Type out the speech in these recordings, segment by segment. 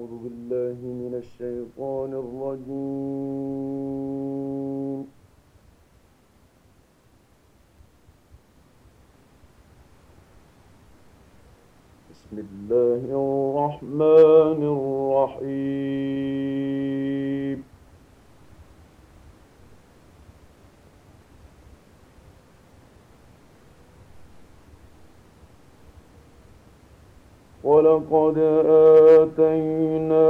أعوذ بالله من الشيطان الرجيم. بسم الله الرحمن الرحيم. ولقد آتينا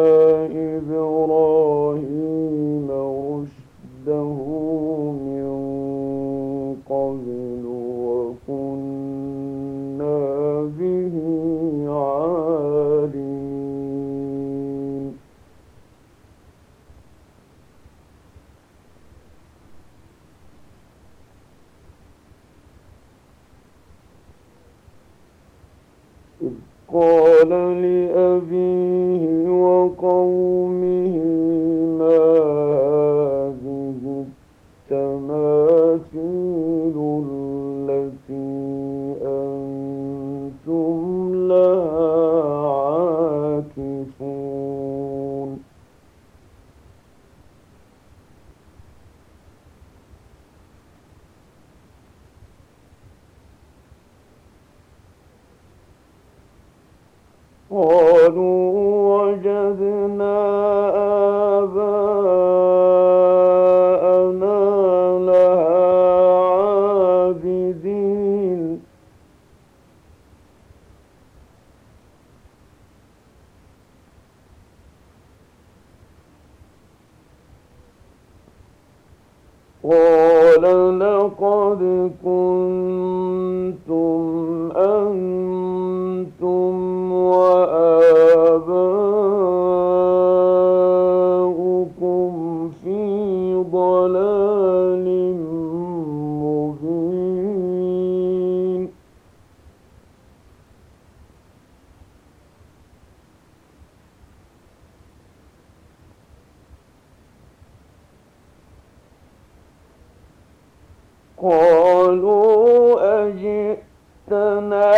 إبراهيم رشده من قبل وكنا به عالمين. إذ قال لأبيه وقومه ما هذه التماثيل التي أنتم لها عاكفون. قالوا وجدنا آباءنا لها عابدين. قال لقد كنتم أنتم وآباؤكم في ضلال مبين. قالوا أجئتنا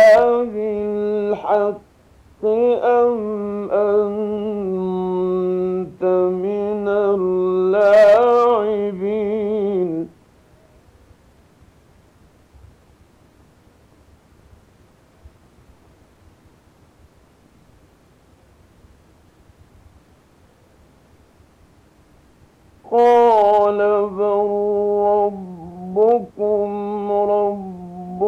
بالحق أم أنت من اللاعبين. قال بل ربكم رب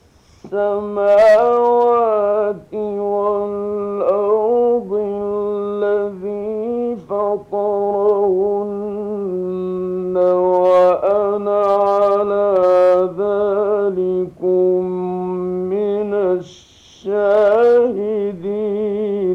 السماوات والأرض الذي فطرهن وأنا على ذلكم من الشاهدين.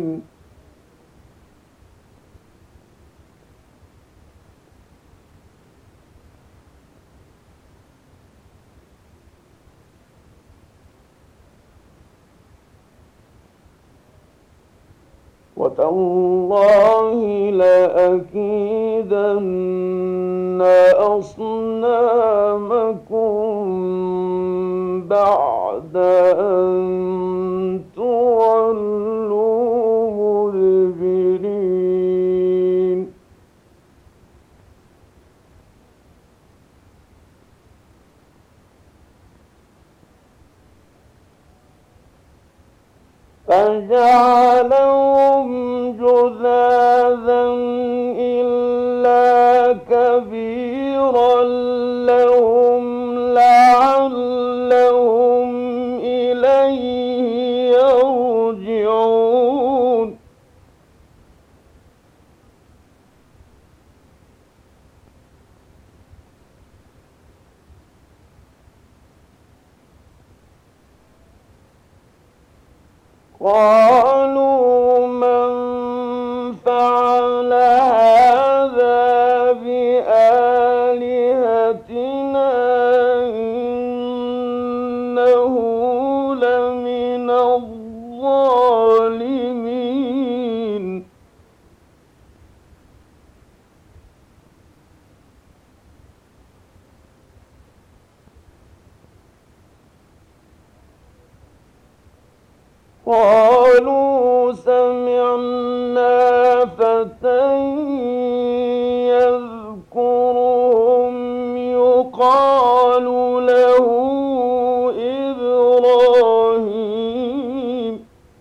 وتالله لأكيدن أصنامكم بعد أن تولوا مدبرين. فجعلهم جذاذا إلا كبيرا لهم لعلهم إليه يرجعون. قالوا من فعل هذا بآلهتنا إنه لمن الظالمين. قالوا سمعنا يذكرهم يقال له إبراهيم.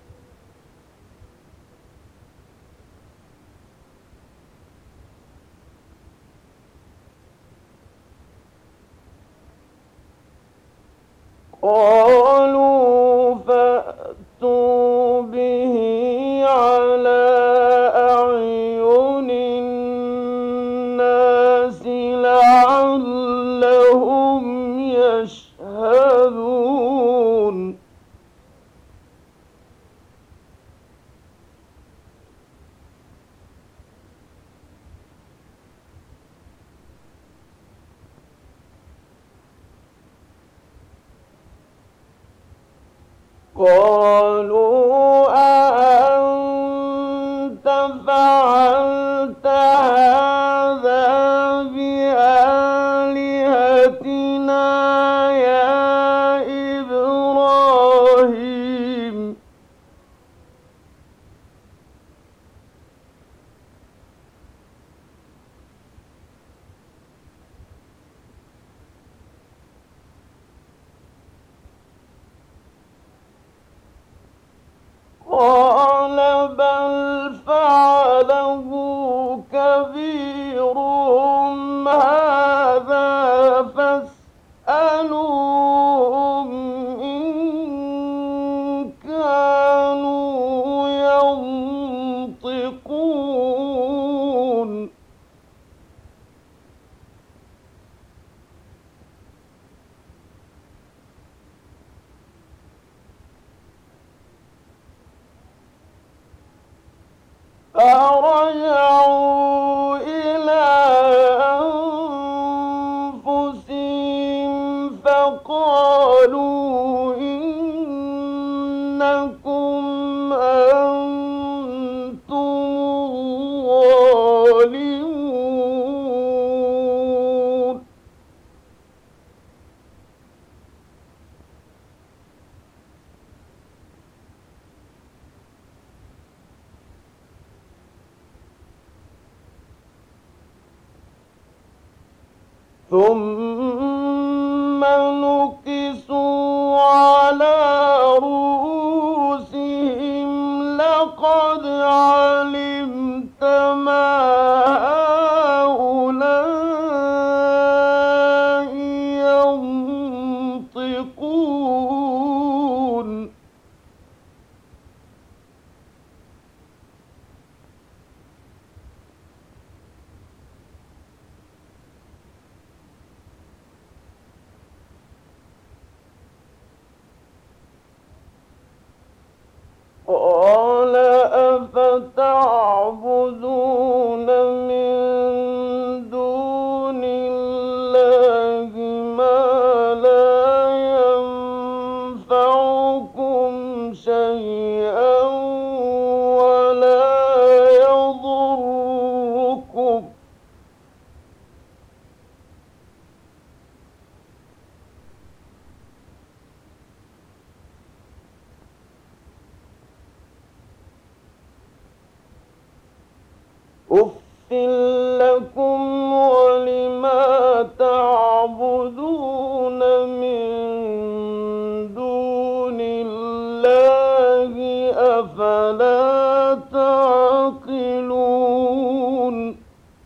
قالوا فأتوا به على أعين الناس لعلهم يشهدون. قالوا أأنت فعلت هذا بآلهتنا يا إبراهيم. قال بل فعله كبيرهم هذا فاسألوهم إن كانوا ينطقون. فرجعوا إلى أنفسهم فقالوا إنكم أنتم الظالمون. ثم نكسوا على رؤوسهم لقد علمت ما هؤلاء ينطقون. قال أفتعبدون من دون الله ما لا ينفعكم شيئا ولا يضركم. أُفٍّ لكم ولما تعبدون من دون الله أفلا تعقلون.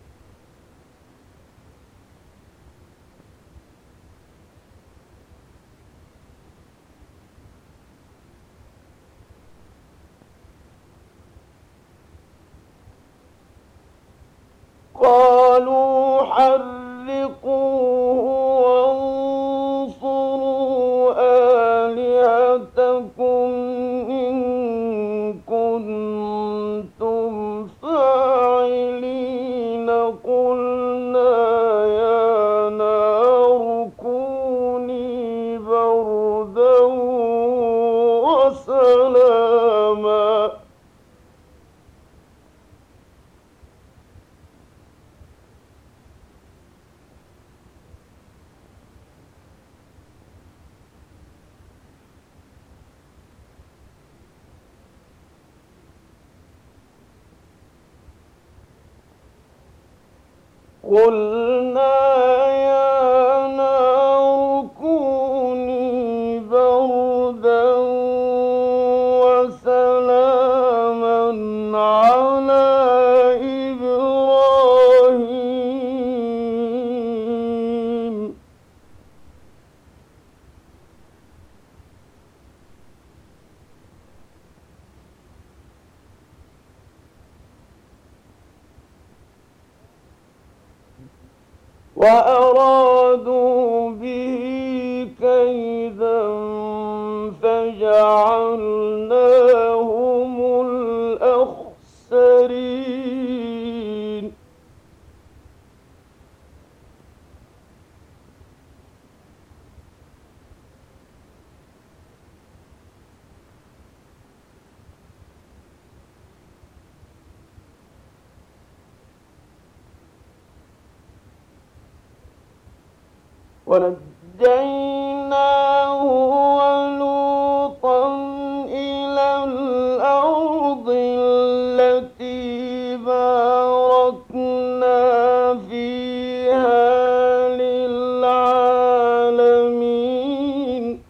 قالوا حرقوه وانصروا آلهتكم إن كنتم فاعلين. قلنا يا نار كوني بردا وسلاما قلنا يا نار كوني بردا وسلاما على إبراهيم. وأرادوا به كيدا فجعلناهم الأخسرين. ونجيناه ولوطا إلى الأرض التي باركنا فيها للعالمين.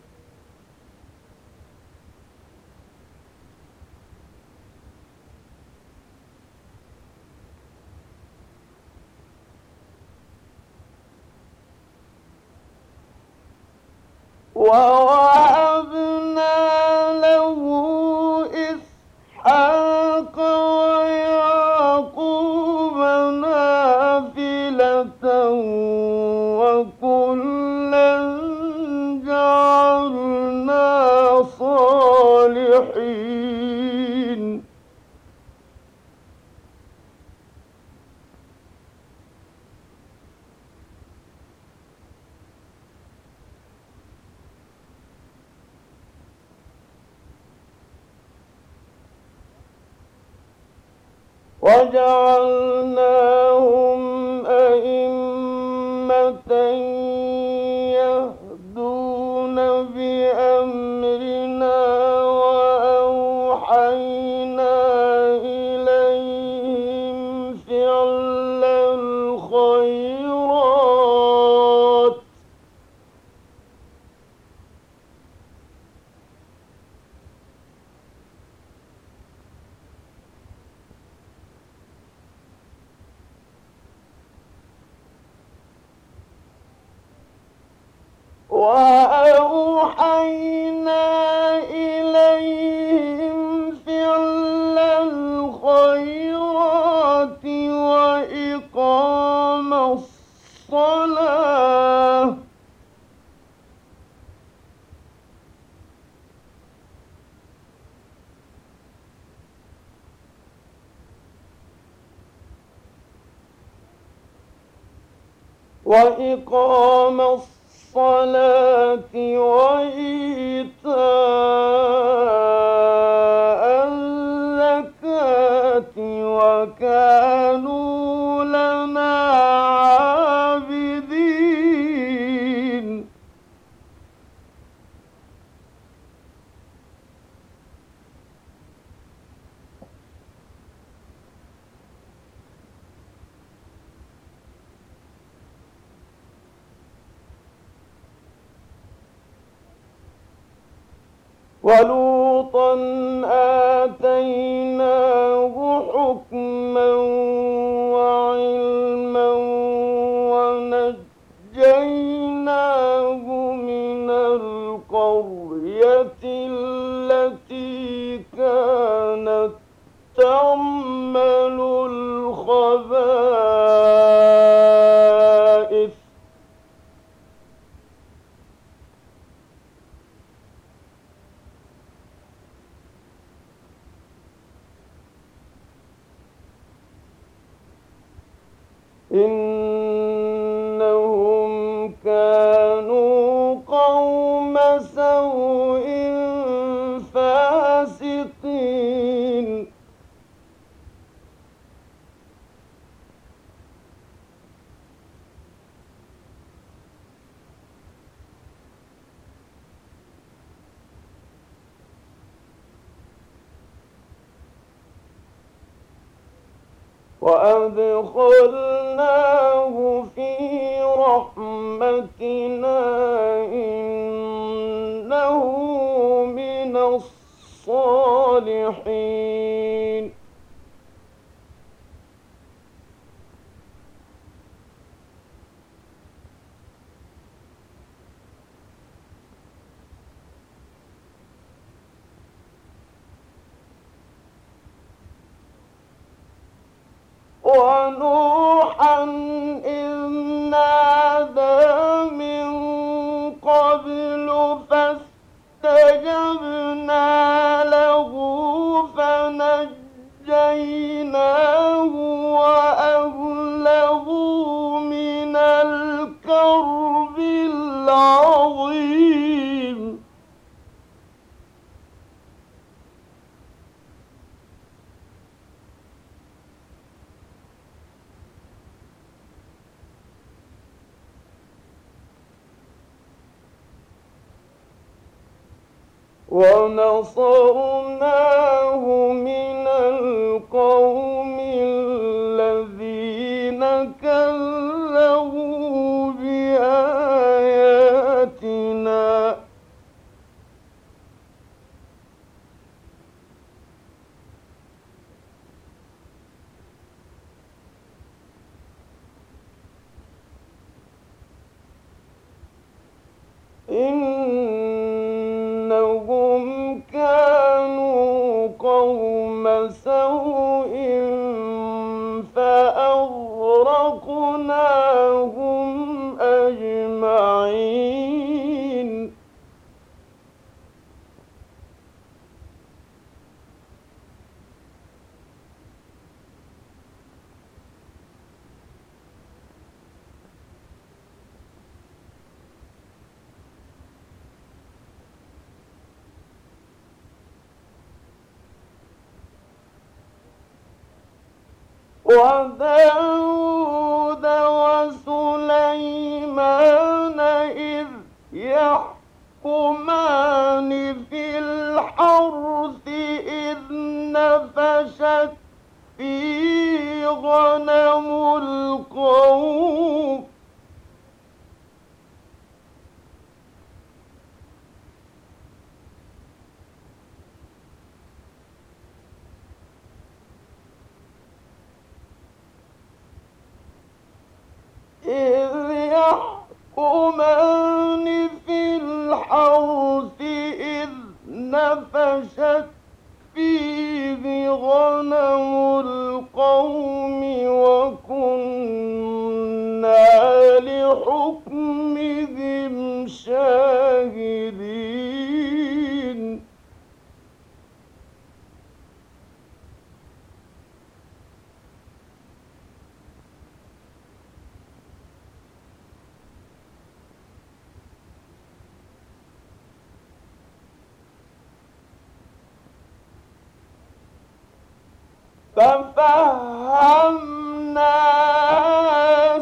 ووهبنا له إسحاق ويعقوب نافلة وكلا جعلنا صالحين. وجعلناهم أئمة يهدون بأمرنا وأوحينا إليهم فعل الخيرات وأوحينا إليهم فعل الخيرات وإقام الصلاة وإقام الصلاة وإيتاء الزكاة وكانوا لنا عابدين. ولوطا آتيناه حكما وعلما ونجيناه من القرية التي كانت تعمل الخبائث إنهم كانوا قوم سوء فاسقين. وأدخلناه في رحمتنا إنه من الصالحين. ونوحا إذ نادى من قبل فاستجبنا له فنجيناه وأهله من الكرب العظيم. ونصرناه من القوم الذين كذبوا بآياتنا. إنهم كانوا قوم سوء فأغرقناهم أجمعين. وداود وسليمان إذ يحكمان في الحرث إذ نفشت فيه غنم القوم إذ يحكمان في الحرث إذ نفشت فيه غنم القوم وكنا لحكمهم شاهدين. ففهمنا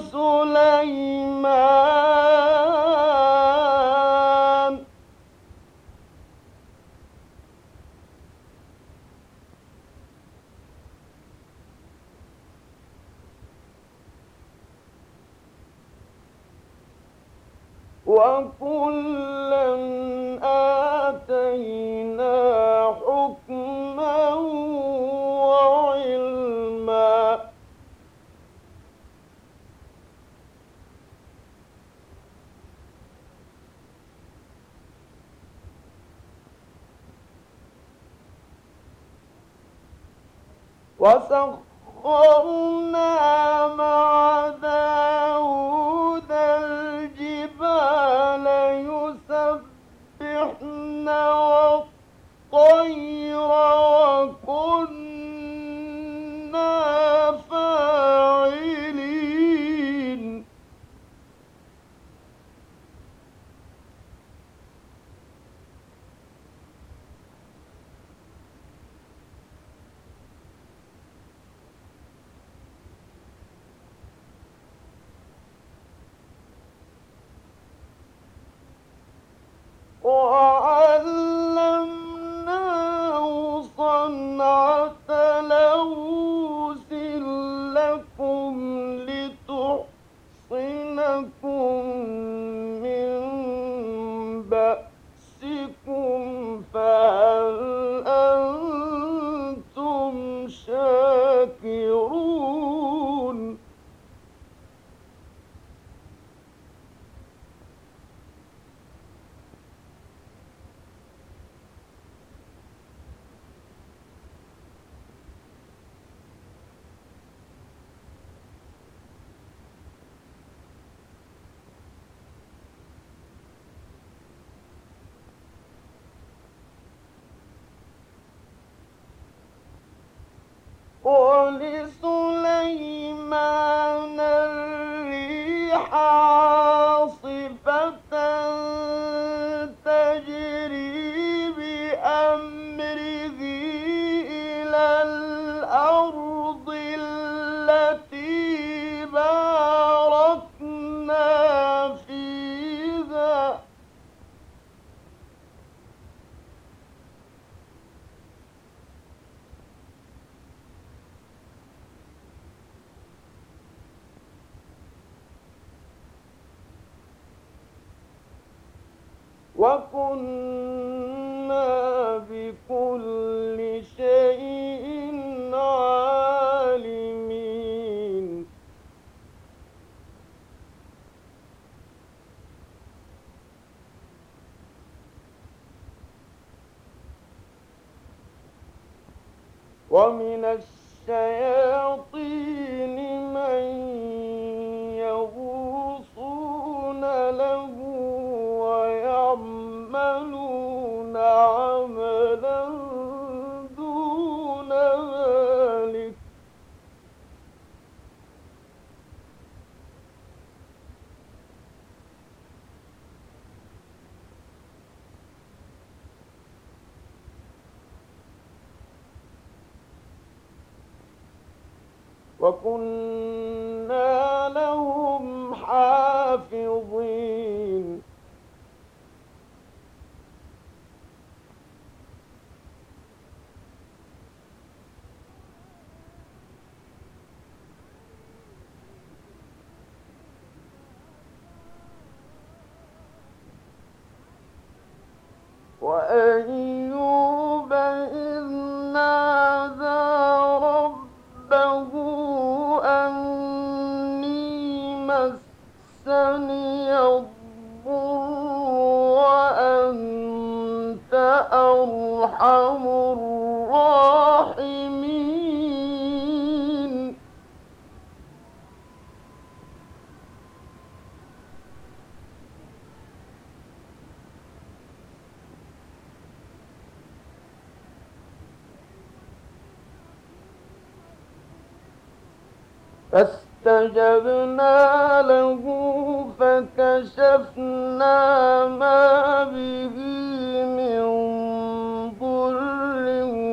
سليمان وكلا آتينا حكما وعلما. وسخرنا مع داود الجبال يسبحن والطير وكنا فاعلين. وعلمناه ماكرون ولسليمان الريح عاصفة تجري بأمره إلى الأرض التي باركنا فيها وكنا بكل شيء عالمين ومن الشياطين من يغوصون له ويعملون عملا دون ذلك وكنا لهم حافظين وأيوب إذ نادى ربه أني مسني الضر وأنت أرحم الراحمين فاستجبنا له فكشفنا ما به من ضر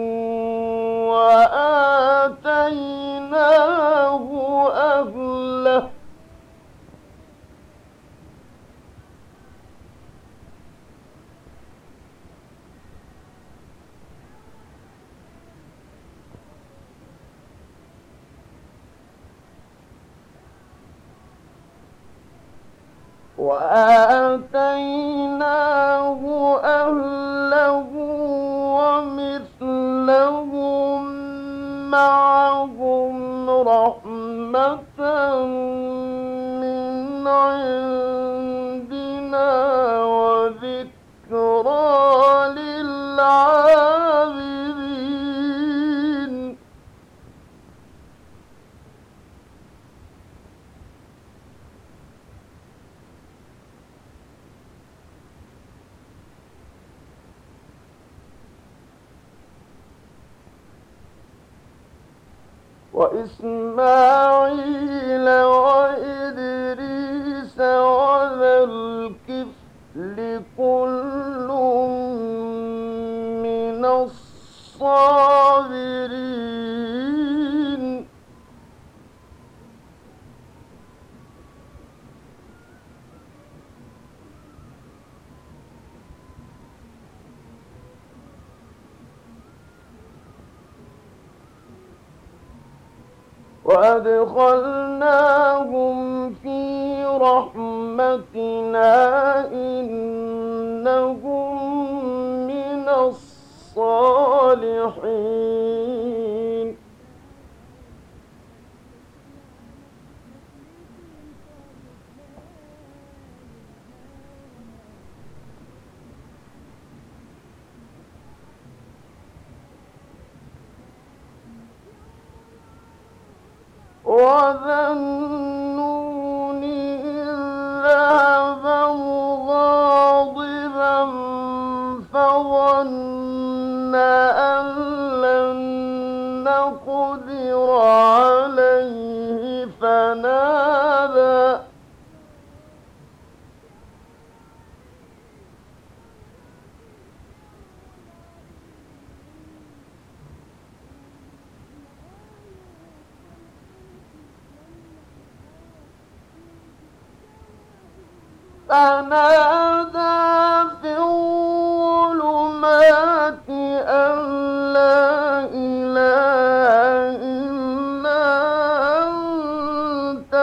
وآتيناه أهله ومثلهم معهم رحمة من عندنا وذكرى للعابدين وإسماعيل وإدريس وذا الكفل كل من الصابرين وأدخلناهم في رحمتنا إنهم من الصالحين وذا النون إذ ذهب مغاضبا فظن أن لن نقدر عليه فنادى في الظلمات أن لا إله إلا أنت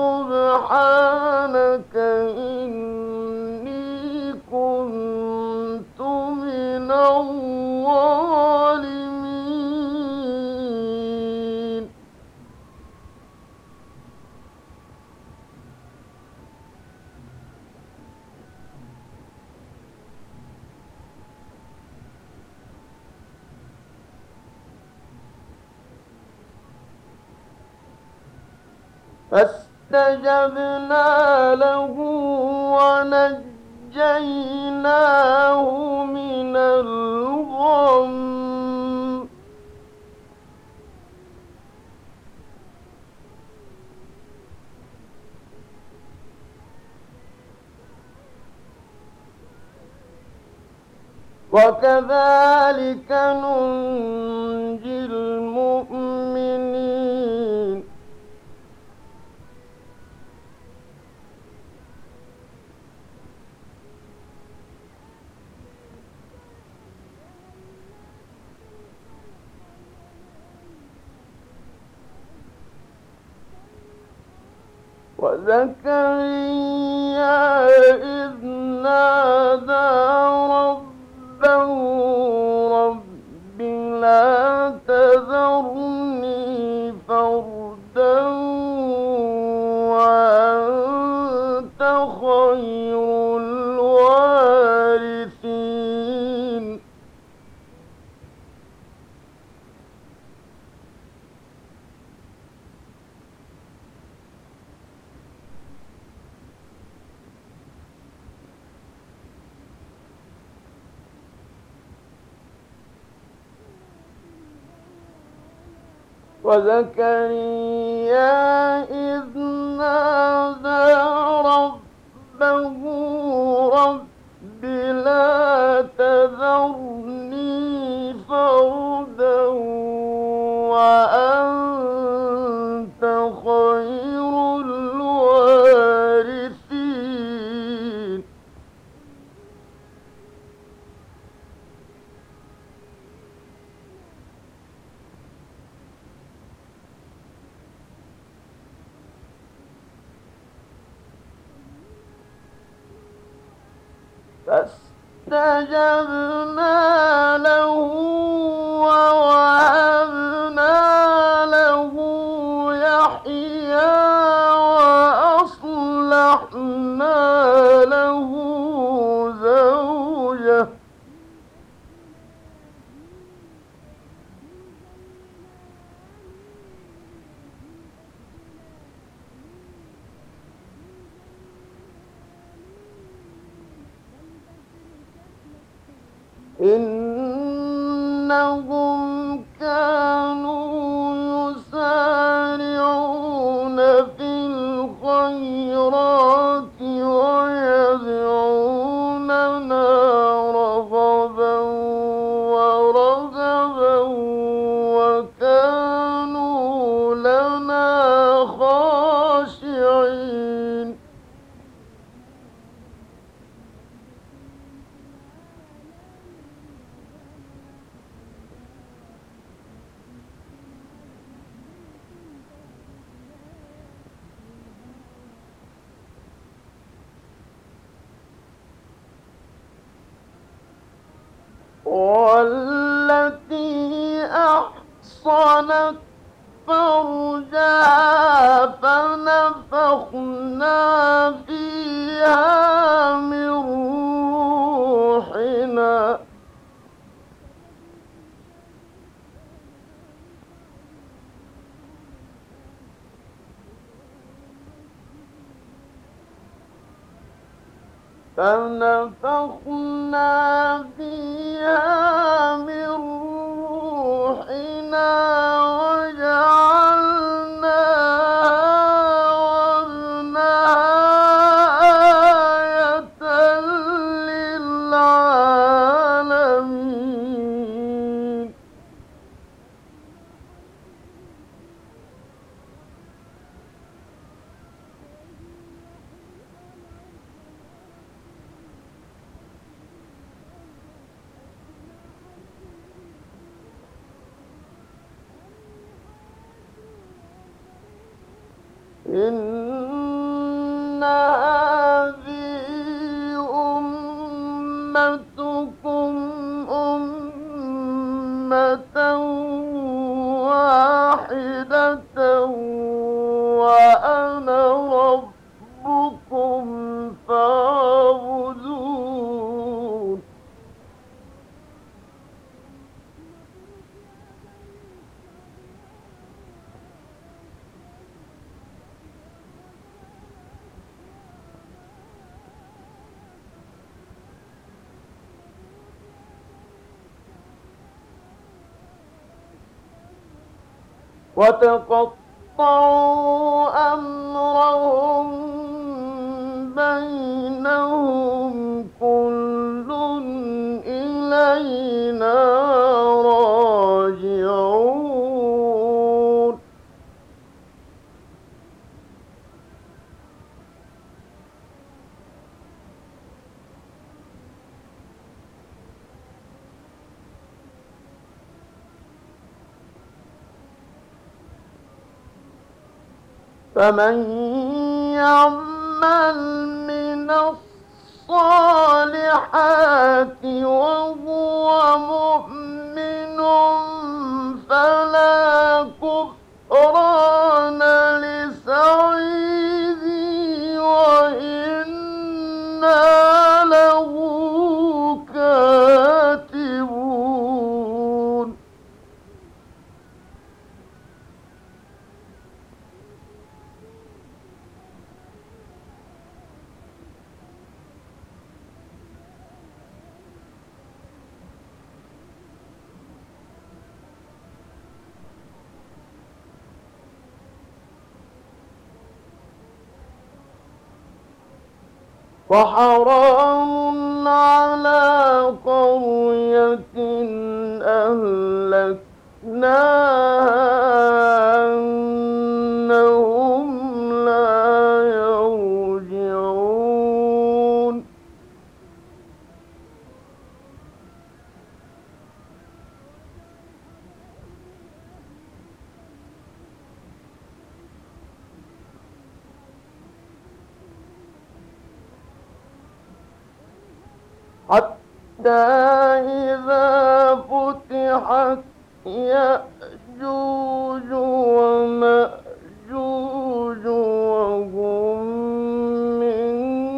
سبحانك إني كنت من الظالمين. فاستجبنا له ونجيناه من الغم وكذلك ننجي المؤمنين. وزكريا إذ نادى ربه رب لا تذرني فردا وأنت خير الوارثين. وزكريا إذ نادى ربه رب لا تذرني فردا وأنت خير الوارثين. فاستجبنا له ووهبنا له يحيى وأصلحنا له زوجه إنهم كانوا يسارعون في الخيرات ويدعوننا رغبا ورهبا وكانوا لنا خاشعين. والتي أحصنت فرجها فنفخنا فيها من روحنا فنفخنا فيها من روحنا وجعلناها آية للعالمين. إن هذه أمتكم أمة واحدة وأنا ربكم فاعبدون. وتقطعوا أمرهم بينهم كل إلينا راجعون. فمن يعمل من الصالحات وهو مؤمن فلا كفران لسعيه وإنا له كاتبون. وحرام على قرية أهلكناها أنهم لا يرجعون. حتى إذا فتحت يأجوج ومأجوج وهم من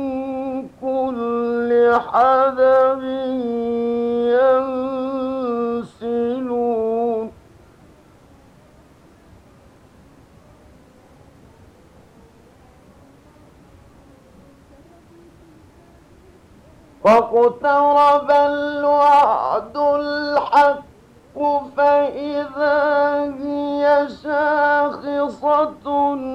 كل حدب ينسلون. واقترب الوعد الحق فإذا هي شاخصة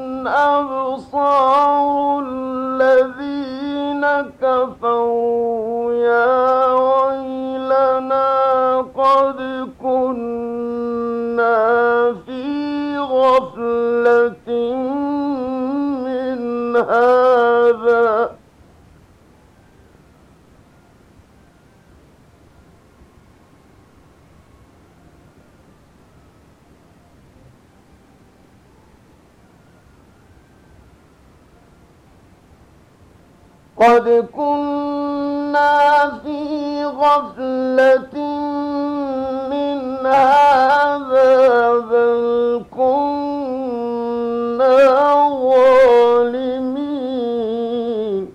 أبصار الذين كفروا يا ويلنا قد كنا في غفلة من هذا قد كنا في غفلة من هذا بل كنا ظالمين.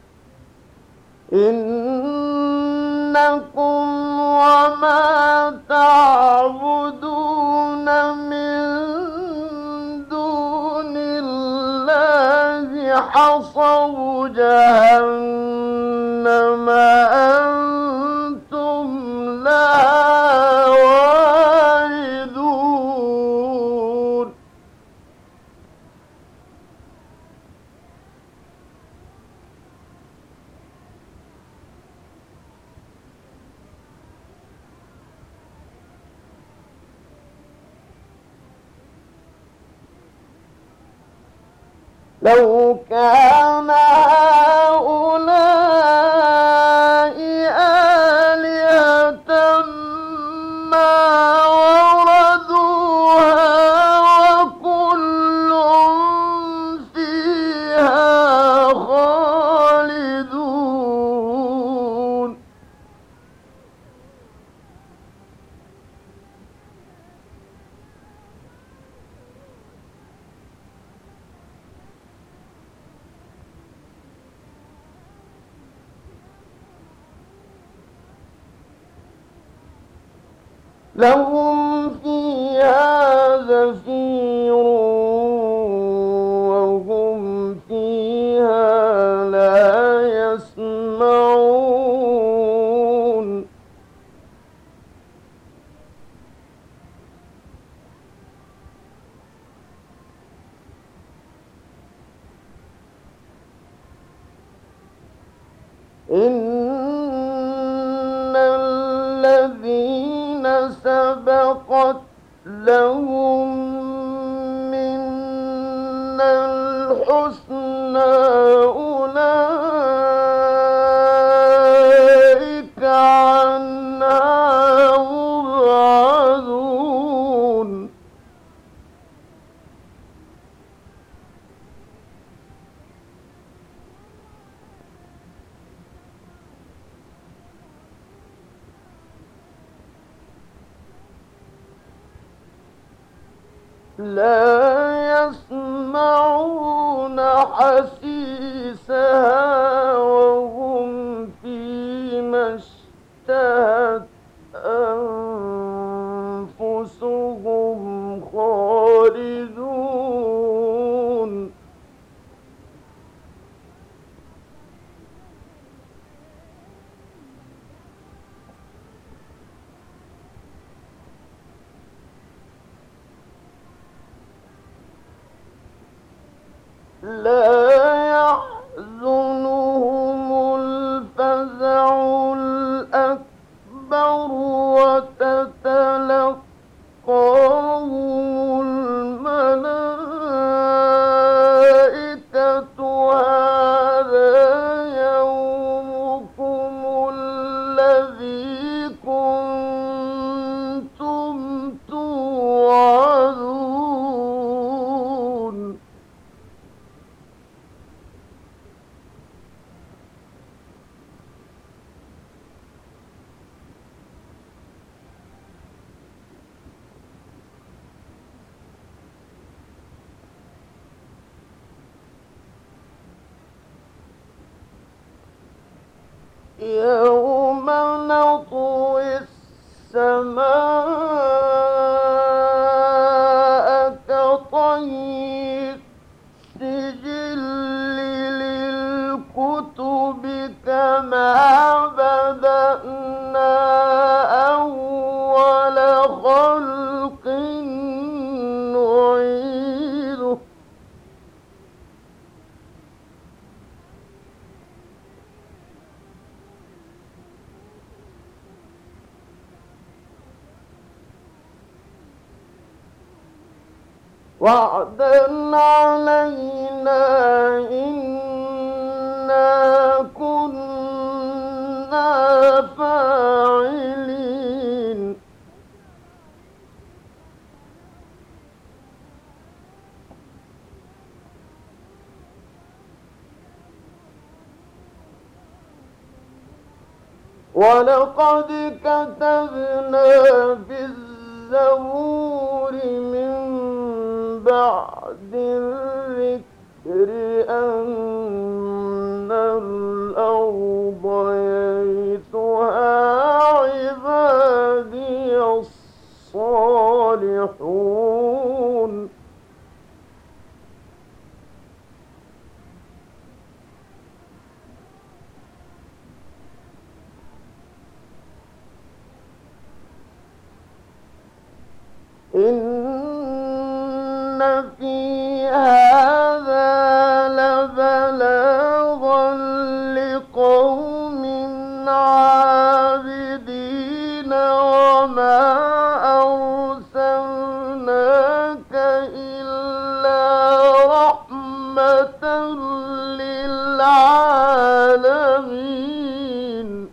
إنكم وما حصوا جهنم أنتم لها واردون لو كان هؤلاء آلهة ما وردوها وكل فيها خالدون لهم فيها زفير وهم فيها لا يسمعون إن الذين سبقت لهم منا الحسنى أولئك عنها مبعدون لا يسمعون حسيسها وهم فيما اشتهت أنفسهم خالدون لا يحزنهم الفزع الأكبر وتتلقاهم الملائكة هذا يومكم الذي كنتم توعدون يوم نطوي السماء كطي السجل للكتب كما بدأنا أول خلق نعيده وعدا علينا إنا كنا فاعلين ولقد كتبنا في الزبور من بعد الذكر أن الأرض يرثها عبادي الصالحون إن في هذا لبلاغا لقوم عابدين وما أرسلناك إلا رحمة للعالمين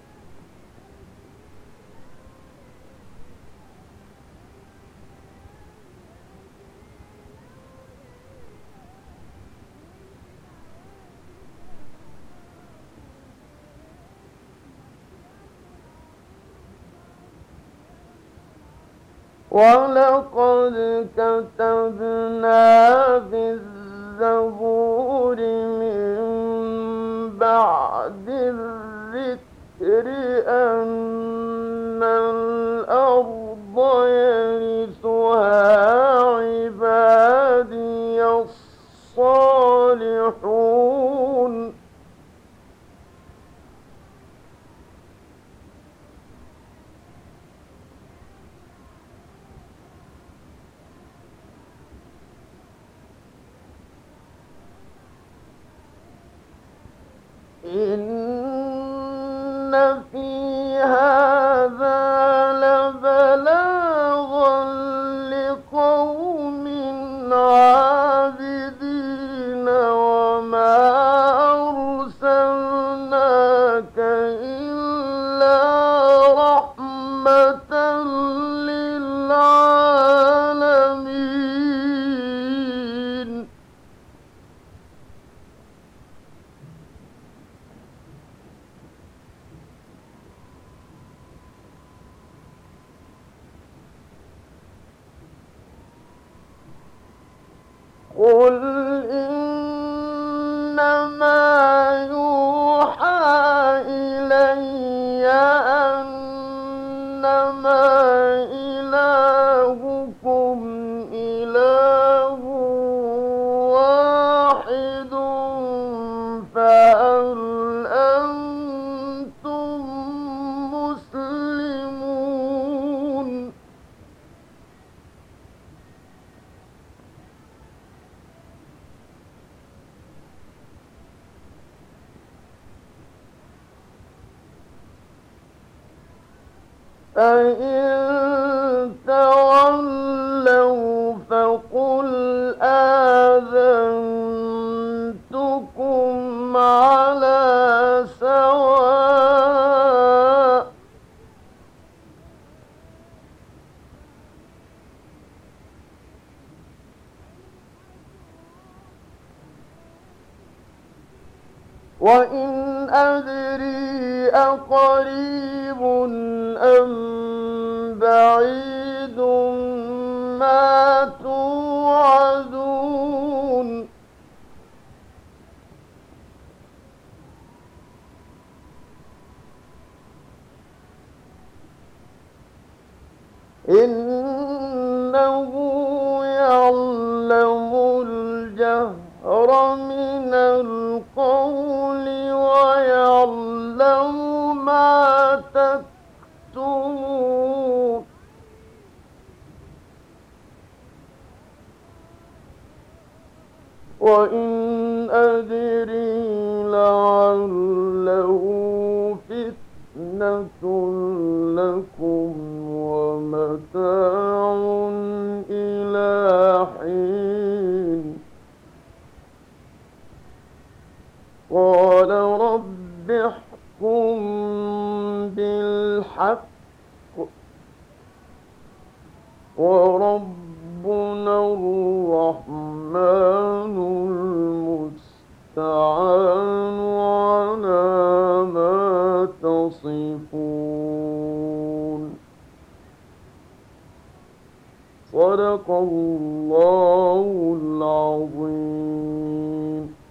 ولقد كتبنا في الزبور من بعد الذكر أن الأرض يرثها عبادي الصالحون إن في هذا لبلاغا لقوم عابدين وما أرسلناك إلا رحمة للعالمين قل إنما يوحى إلي أنما إلهكم إله واحد فهل أنتم مسلمون فإن تولوا فقل آذنتكم على سواء وإن أدري أقريب أم بعيد ما توعدون إنه يعلم الجهر من القول ويعلم ما تكتمون وإن أدري لعله فتنة لكم ومتاع إلى حين قال رب احكم بالحق وربنا الرحمن المستعان على ما تصفون صدق الله العظيم.